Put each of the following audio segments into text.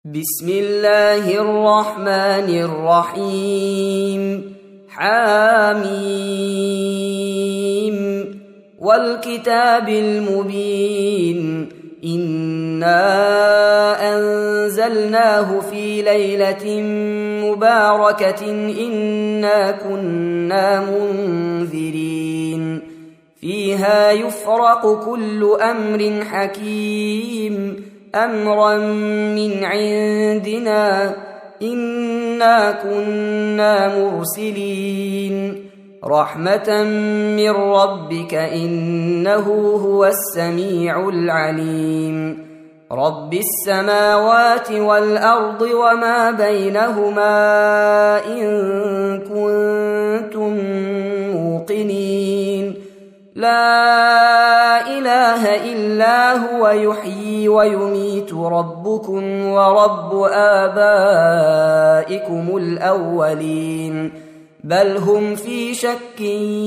بسم الله الرحمن الرحيم حميم والكتاب المبين إنا أنزلناه في ليلة مباركة إنا كنا منذرين فيها يفرق كل أمر حكيم أمرا من عندنا إنا كنا مرسلين رحمة من ربك إنه هو السميع العليم رب السماوات والأرض وما بينهما إن كنتم موقنين لا إله إلا هو يحيي ويميت ربكم ورب آبائكم الأولين بل هم في شك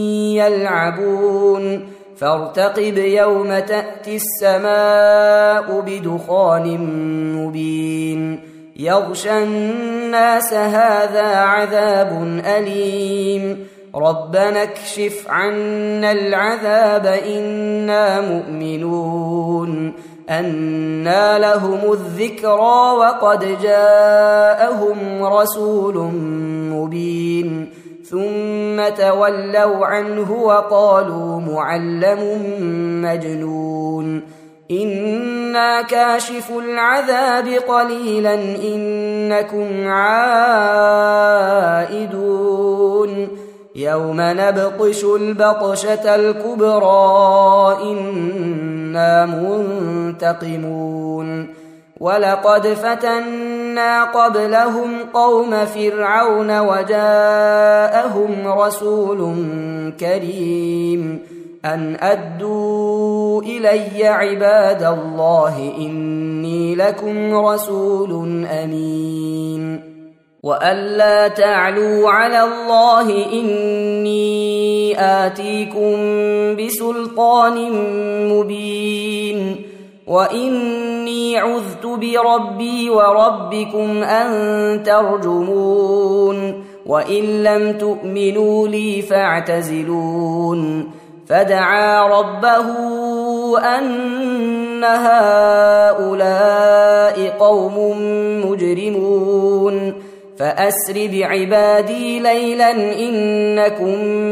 يلعبون فارتقب يوم تأتي السماء بدخان مبين يغشى الناس هذا عذاب أليم ربنا اكشف عنا العذاب إنا مؤمنون أنى لهم الذكرى وقد جاءهم رسول مبين ثم تولوا عنه وقالوا معلم مجنون إنا كاشف العذاب قليلا إنكم عائدون يوم نبطش البطشة الكبرى إنا منتقمون ولقد فتنا قبلهم قوم فرعون وجاءهم رسول كريم أن أدوا إلي عباد الله إني لكم رسول أمين وألا تعلوا على الله إني آتيكم بسلطان مبين وإني عذت بربي وربكم أن ترجمون وإن لم تؤمنوا لي فاعتزلون فدعا ربه أن هؤلاء قوم مجرمون فأسر بعبادي ليلا إنكم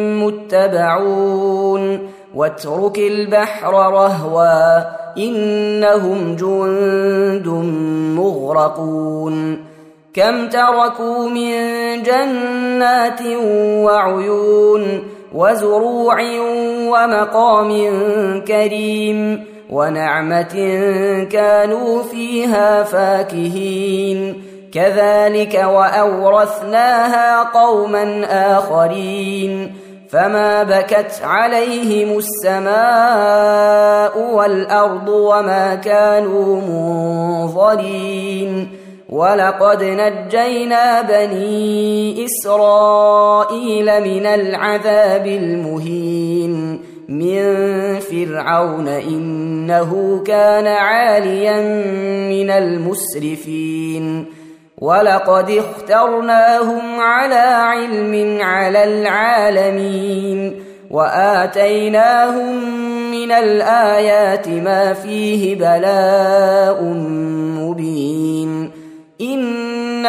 متبعون واترك البحر رهوا إنهم جند مغرقون كم تركوا من جنات وعيون وزروع ومقام كريم ونعمة كانوا فيها فاكهين كذلك وأورثناها قوما آخرين فما بكت عليهم السماء والأرض وما كانوا منظرين ولقد نجينا بني إسرائيل من العذاب المهين من فرعون إنه كان عاليا من المسرفين ولقد اخترناهم على علم على العالمين وآتيناهم من الآيات ما فيه بلاء مبين إن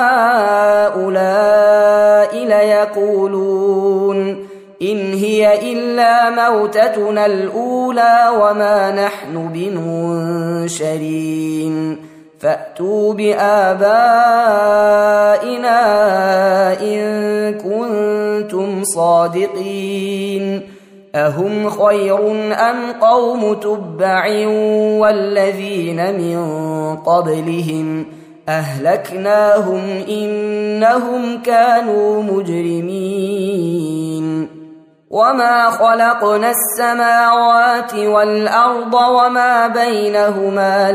هؤلاء ليقولون إن هي إلا موتتنا الأولى وما نحن بمنشرين فأتوا بآبائنا إن كنتم صادقين أهم خير أم قوم تبع والذين من قبلهم أهلكناهم إنهم كانوا مجرمين وما خلقنا السماوات والأرض وما بينهما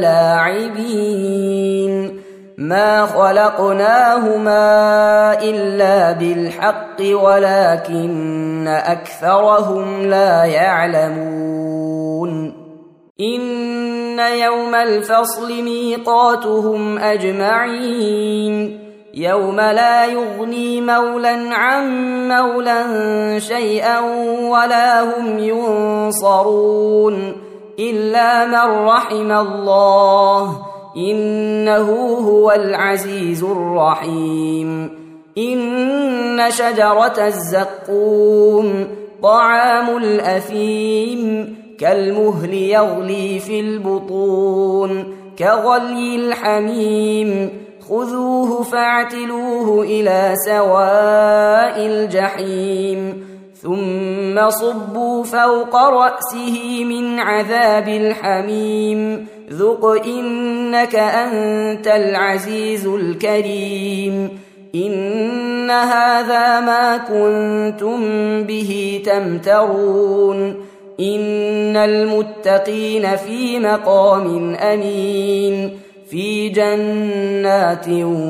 لاعبين ما خلقناهما إلا بالحق ولكن أكثرهم لا يعلمون إن يوم الفصل ميقاتهم أجمعين يوم لا يغني مولا عن مولا شيئا ولا هم ينصرون إلا من رحم الله إنه هو العزيز الرحيم إن شجرة الزقوم طعام الأثيم كالمهل يغلي في البطون كغلي الحميم خذوه فاعتلوه إلى سواء الجحيم ثم صبوا فوق رأسه من عذاب الحميم ذق إنك أنت العزيز الكريم إن هذا ما كنتم به تمترون إن المتقين في مقام أمين في جنات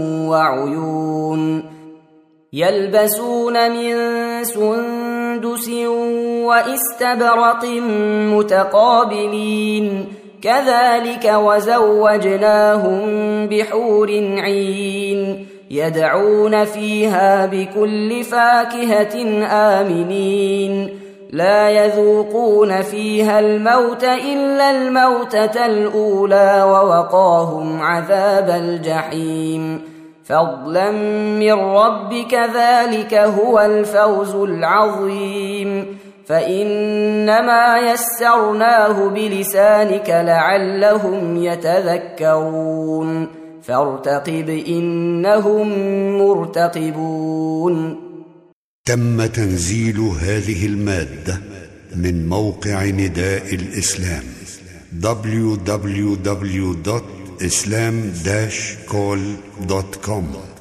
وعيون يلبسون من سندس واستبرق متقابلين كذلك وزوجناهم بحور عين يدعون فيها بكل فاكهة آمنين لا يذوقون فيها الموت إلا الموتة الأولى ووقاهم عذاب الجحيم فضلا من ربك ذلك هو الفوز العظيم فإنما يسرناه بلسانك لعلهم يتذكرون فارتقب إنهم مرتقبون. تم تنزيل هذه المادة من موقع نداء الإسلام www.islam-call.com